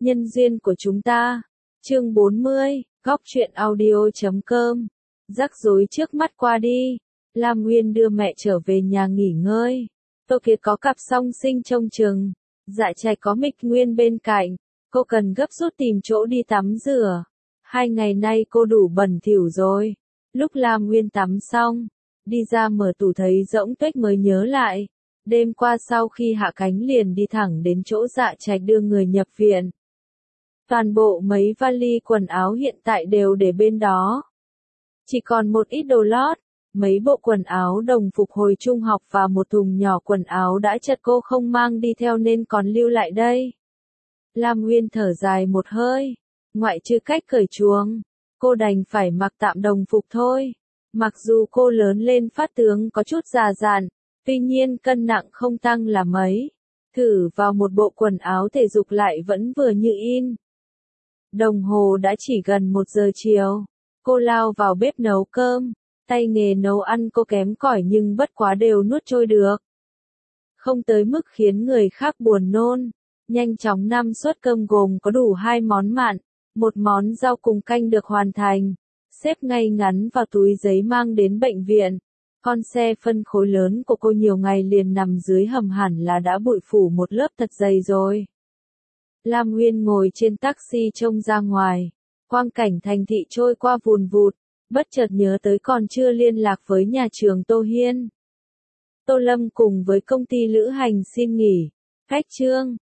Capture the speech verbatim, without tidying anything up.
Nhân duyên của chúng ta. Chương bốn mươi, góc truyện audio chấm com. Rắc rối trước mắt qua đi. Lam Nguyên đưa mẹ trở về nhà nghỉ ngơi. Tô Kiệt có cặp song sinh trông chừng. Dạ Trạch có Mịch Nguyên bên cạnh. Cô cần gấp rút tìm chỗ đi tắm rửa. Hai ngày nay cô đủ bẩn thỉu rồi. Lúc Lam Nguyên tắm xong, đi ra mở tủ thấy rỗng tuếch mới nhớ lại. Đêm qua sau khi hạ cánh liền đi thẳng đến chỗ Dạ Trạch đưa người nhập viện. Toàn bộ mấy vali quần áo hiện tại đều để bên đó. Chỉ còn một ít đồ lót, mấy bộ quần áo đồng phục hồi trung học và một thùng nhỏ quần áo đã chật cô không mang đi theo nên còn lưu lại đây. Lam Nguyên thở dài một hơi, ngoại trừ cách cởi chuồng, cô đành phải mặc tạm đồng phục thôi. Mặc dù cô lớn lên phát tướng có chút già dặn, tuy nhiên cân nặng không tăng là mấy. Thử vào một bộ quần áo thể dục lại vẫn vừa như in. Đồng hồ đã chỉ gần một giờ chiều. Cô lao vào bếp nấu cơm. Tay nghề nấu ăn cô kém cỏi nhưng bất quá đều nuốt trôi được. Không tới mức khiến người khác buồn nôn. Nhanh chóng năm suất cơm gồm có đủ hai món mặn, một món rau cùng canh được hoàn thành. Xếp ngay ngắn vào túi giấy mang đến bệnh viện. Con xe phân khối lớn của cô nhiều ngày liền nằm dưới hầm hẳn là đã bụi phủ một lớp thật dày rồi. Lam Nguyên ngồi trên taxi trông ra ngoài. Quang cảnh thành thị trôi qua vùn vụt, bất chợt nhớ tới còn chưa liên lạc với nhà trường Tô Hiên. Tô Lâm cùng với công ty lữ hành xin nghỉ. Cách trương,